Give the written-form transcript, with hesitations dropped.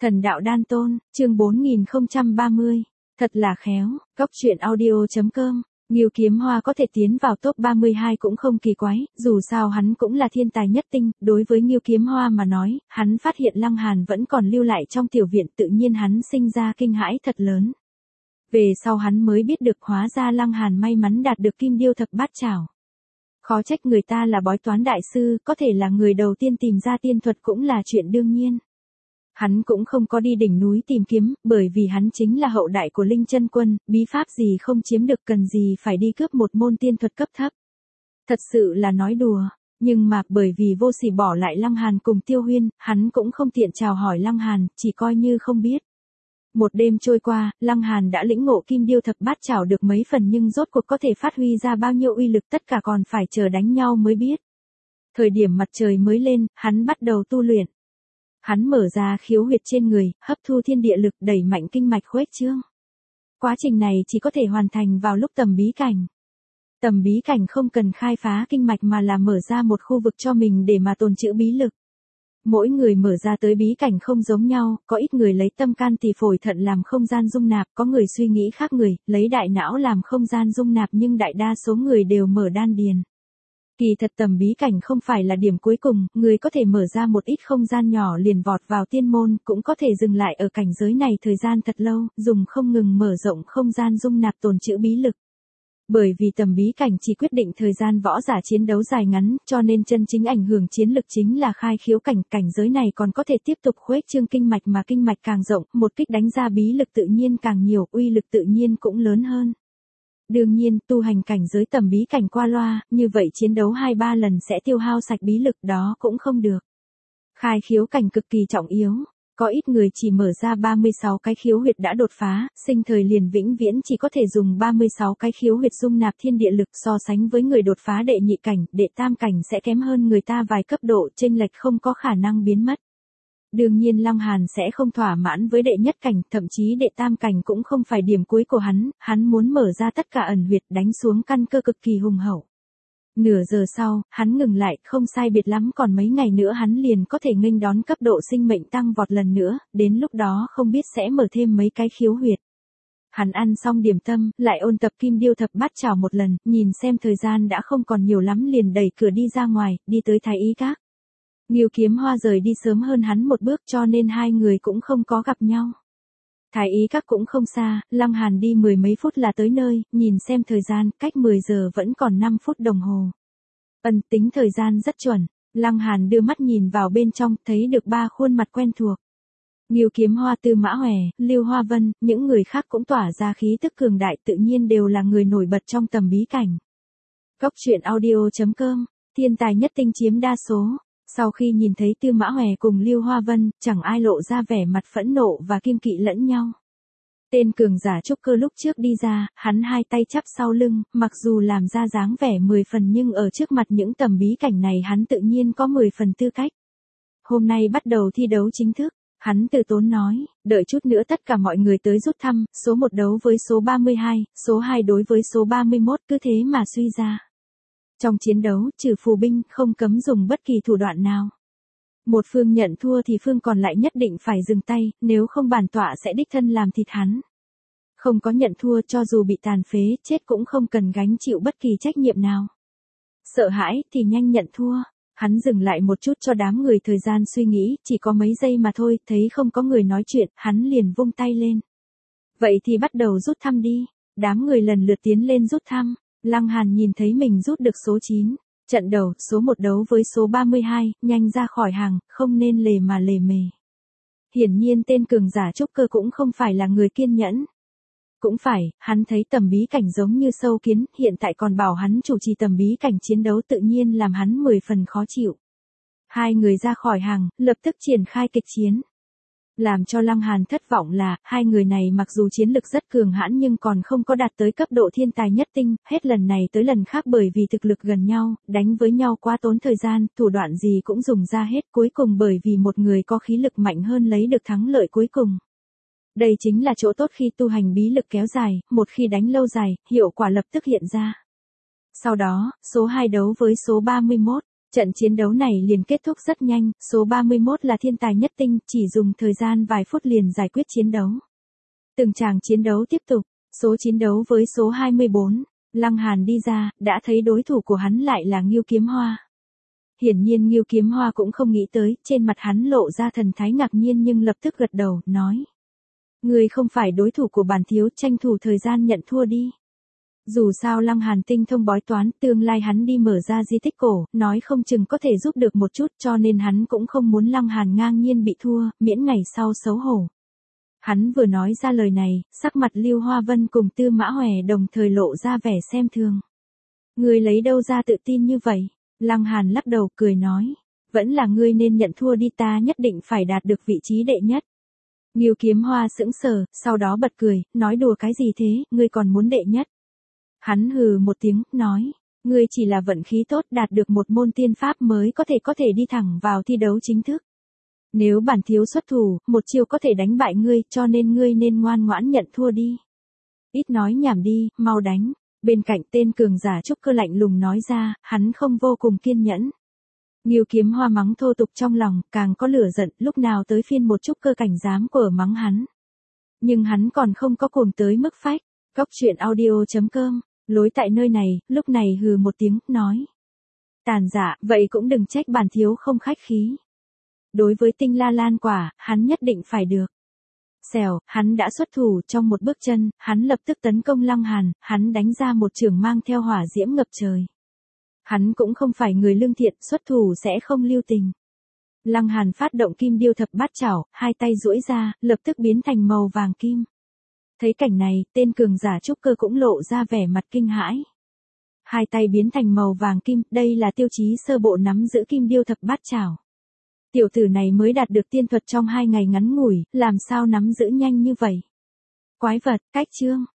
Thần đạo đan tôn, chương 4030. Thật là khéo, Cóc truyện audio.com. Ngưu Kiếm Hoa có thể tiến vào top 32 cũng không kỳ quái, dù sao hắn cũng là thiên tài nhất tinh, đối với Ngưu Kiếm Hoa mà nói, hắn phát hiện Lăng Hàn vẫn còn lưu lại trong tiểu viện, tự nhiên hắn sinh ra kinh hãi thật lớn. Về sau hắn mới biết được hóa ra Lăng Hàn may mắn đạt được Kim Điêu Thập Bát Chảo. Khó trách người ta là bói toán đại sư, có thể là người đầu tiên tìm ra tiên thuật cũng là chuyện đương nhiên. Hắn cũng không có đi đỉnh núi tìm kiếm, bởi vì hắn chính là hậu đại của Linh Chân Quân, bí pháp gì không chiếm được cần gì phải đi cướp một môn tiên thuật cấp thấp. Thật sự là nói đùa, nhưng mà bởi vì Vô Sỉ bỏ lại Lăng Hàn cùng Tiêu Huyên, hắn cũng không tiện chào hỏi Lăng Hàn, chỉ coi như không biết. Một đêm trôi qua, Lăng Hàn đã lĩnh ngộ Kim Điêu Thập Bát Chảo được mấy phần nhưng rốt cuộc có thể phát huy ra bao nhiêu uy lực tất cả còn phải chờ đánh nhau mới biết. Thời điểm mặt trời mới lên, hắn bắt đầu tu luyện. Hắn mở ra khiếu huyệt trên người, hấp thu thiên địa lực đẩy mạnh kinh mạch khuếch trương. Quá trình này chỉ có thể hoàn thành vào lúc tầm bí cảnh. Tầm bí cảnh không cần khai phá kinh mạch mà là mở ra một khu vực cho mình để mà tồn trữ bí lực. Mỗi người mở ra tới bí cảnh không giống nhau, có ít người lấy tâm can tỳ phổi thận làm không gian dung nạp, có người suy nghĩ khác người, lấy đại não làm không gian dung nạp nhưng đại đa số người đều mở đan điền. Kỳ thật tầm bí cảnh không phải là điểm cuối cùng, người có thể mở ra một ít không gian nhỏ liền vọt vào tiên môn, cũng có thể dừng lại ở cảnh giới này thời gian thật lâu, dùng không ngừng mở rộng không gian dung nạp tồn trữ bí lực. Bởi vì tầm bí cảnh chỉ quyết định thời gian võ giả chiến đấu dài ngắn, cho nên chân chính ảnh hưởng chiến lực chính là khai khiếu cảnh, cảnh giới này còn có thể tiếp tục khuếch trương kinh mạch mà kinh mạch càng rộng, một kích đánh ra bí lực tự nhiên càng nhiều, uy lực tự nhiên cũng lớn hơn. Đương nhiên, tu hành cảnh giới tầm bí cảnh qua loa, như vậy chiến đấu 2-3 lần sẽ tiêu hao sạch bí lực đó cũng không được. Khai khiếu cảnh cực kỳ trọng yếu, có ít người chỉ mở ra 36 cái khiếu huyệt đã đột phá, sinh thời liền vĩnh viễn chỉ có thể dùng 36 cái khiếu huyệt dung nạp thiên địa lực so sánh với người đột phá đệ nhị cảnh, đệ tam cảnh sẽ kém hơn người ta vài cấp độ, chênh lệch không có khả năng biến mất. Đương nhiên Lăng Hàn sẽ không thỏa mãn với đệ nhất cảnh, thậm chí đệ tam cảnh cũng không phải điểm cuối của hắn muốn mở ra tất cả ẩn huyệt đánh xuống căn cơ cực kỳ hùng hậu. Nửa giờ sau, hắn ngừng lại, không sai biệt lắm còn mấy ngày nữa hắn liền có thể nghênh đón cấp độ sinh mệnh tăng vọt lần nữa, đến lúc đó không biết sẽ mở thêm mấy cái khiếu huyệt. Hắn ăn xong điểm tâm, lại ôn tập Kim Điêu Thập Bát Chảo một lần, nhìn xem thời gian đã không còn nhiều lắm liền đẩy cửa đi ra ngoài, đi tới Thái Y Các. Ngưu Kiếm Hoa rời đi sớm hơn hắn một bước cho nên hai người cũng không có gặp nhau. Thái Y Các cũng không xa, Lăng Hàn đi 10 mấy phút là tới nơi, nhìn xem thời gian, cách 10 giờ vẫn còn 5 phút đồng hồ. Tính thời gian rất chuẩn, Lăng Hàn đưa mắt nhìn vào bên trong, thấy được 3 khuôn mặt quen thuộc. Ngưu Kiếm Hoa, Tư Mã Hòe, Lưu Hoa Vân, những người khác cũng tỏa ra khí tức cường đại, tự nhiên đều là người nổi bật trong tầm bí cảnh. Cóc truyện audio.com, thiên tài nhất tinh chiếm đa số. Sau khi nhìn thấy Tư Mã Hòe cùng Lưu Hoa Vân, chẳng ai lộ ra vẻ mặt phẫn nộ và kiêng kỵ lẫn nhau. Tên cường giả trúc cơ lúc trước đi ra, hắn hai tay chắp sau lưng, mặc dù làm ra dáng vẻ 10 phần nhưng ở trước mặt những tầm bí cảnh này hắn tự nhiên có 10 phần tư cách. Hôm nay bắt đầu thi đấu chính thức, hắn từ tốn nói, đợi chút nữa tất cả mọi người tới rút thăm, số 1 đấu với số 32, số 2 đối với số 31, cứ thế mà suy ra. Trong chiến đấu, trừ phù binh, không cấm dùng bất kỳ thủ đoạn nào. Một phương nhận thua thì phương còn lại nhất định phải dừng tay, nếu không bản tọa sẽ đích thân làm thịt hắn. Không có nhận thua cho dù bị tàn phế, chết cũng không cần gánh chịu bất kỳ trách nhiệm nào. Sợ hãi thì nhanh nhận thua. Hắn dừng lại một chút cho đám người thời gian suy nghĩ, chỉ có mấy giây mà thôi, thấy không có người nói chuyện, hắn liền vung tay lên. Vậy thì bắt đầu rút thăm đi. Đám người lần lượt tiến lên rút thăm. Lăng Hàn nhìn thấy mình rút được số 9, trận đầu, số 1 đấu với số 32, nhanh ra khỏi hàng, không nên lề mà lề mề. Hiển nhiên tên cường giả trúc cơ cũng không phải là người kiên nhẫn. Cũng phải, hắn thấy tầm bí cảnh giống như sâu kiến, hiện tại còn bảo hắn chủ trì tầm bí cảnh chiến đấu tự nhiên làm hắn 10 phần khó chịu. Hai người ra khỏi hàng, lập tức triển khai kịch chiến. Làm cho Lăng Hàn thất vọng là, hai người này mặc dù chiến lực rất cường hãn nhưng còn không có đạt tới cấp độ thiên tài nhất tinh, hết lần này tới lần khác bởi vì thực lực gần nhau, đánh với nhau quá tốn thời gian, thủ đoạn gì cũng dùng ra hết, cuối cùng bởi vì một người có khí lực mạnh hơn lấy được thắng lợi cuối cùng. Đây chính là chỗ tốt khi tu hành bí lực kéo dài, một khi đánh lâu dài, hiệu quả lập tức hiện ra. Sau đó, số 2 đấu với số 31. Trận chiến đấu này liền kết thúc rất nhanh, số 31 là thiên tài nhất tinh, chỉ dùng thời gian vài phút liền giải quyết chiến đấu. Từng tràng chiến đấu tiếp tục, số chiến đấu với số 24, Lăng Hàn đi ra, đã thấy đối thủ của hắn lại là Ngưu Kiếm Hoa. Hiển nhiên Ngưu Kiếm Hoa cũng không nghĩ tới, trên mặt hắn lộ ra thần thái ngạc nhiên nhưng lập tức gật đầu, nói. Ngươi không phải đối thủ của bản thiếu, tranh thủ thời gian nhận thua đi. Dù sao Lăng Hàn tinh thông bói toán, tương lai hắn đi mở ra di tích cổ, nói không chừng có thể giúp được một chút, cho nên hắn cũng không muốn Lăng Hàn ngang nhiên bị thua, miễn ngày sau xấu hổ. Hắn vừa nói ra lời này, sắc mặt Lưu Hoa Vân cùng Tư Mã Hòe đồng thời lộ ra vẻ xem thường. Ngươi lấy đâu ra tự tin như vậy? Lăng Hàn lắc đầu cười nói, vẫn là ngươi nên nhận thua đi, ta nhất định phải đạt được vị trí đệ nhất. Ngưu Kiếm Hoa sững sờ, sau đó bật cười, nói đùa cái gì thế, ngươi còn muốn đệ nhất. Hắn hừ một tiếng, nói, ngươi chỉ là vận khí tốt đạt được một môn tiên pháp mới có thể đi thẳng vào thi đấu chính thức. Nếu bản thiếu xuất thủ, một chiêu có thể đánh bại ngươi, cho nên ngươi nên ngoan ngoãn nhận thua đi. Ít nói nhảm đi, mau đánh. Bên cạnh tên cường giả trúc cơ lạnh lùng nói ra, hắn không vô cùng kiên nhẫn. Ngưu Kiếm Hoa mắng thô tục trong lòng, càng có lửa giận, lúc nào tới phiên một trúc cơ cảnh dám quở mắng hắn. Nhưng hắn còn không có cuồng tới mức phách. Góc truyện audio.com, lối tại nơi này, lúc này hừ một tiếng, nói. Tàn dạ, vậy cũng đừng trách bản thiếu không khách khí. Đối với Tinh La Lan quả, hắn nhất định phải được. Xèo, hắn đã xuất thủ trong một bước chân, hắn lập tức tấn công Lăng Hàn, hắn đánh ra một chưởng mang theo hỏa diễm ngập trời. Hắn cũng không phải người lương thiện, xuất thủ sẽ không lưu tình. Lăng Hàn phát động kim điêu thập bát chảo, hai tay duỗi ra, lập tức biến thành màu vàng kim. Thấy cảnh này, tên cường giả trúc cơ cũng lộ ra vẻ mặt kinh hãi. Hai tay biến thành màu vàng kim, đây là tiêu chí sơ bộ nắm giữ kim điêu thập bát chảo. Tiểu tử này mới đạt được tiên thuật trong 2 ngày ngắn ngủi, làm sao nắm giữ nhanh như vậy? Quái vật, cách chương.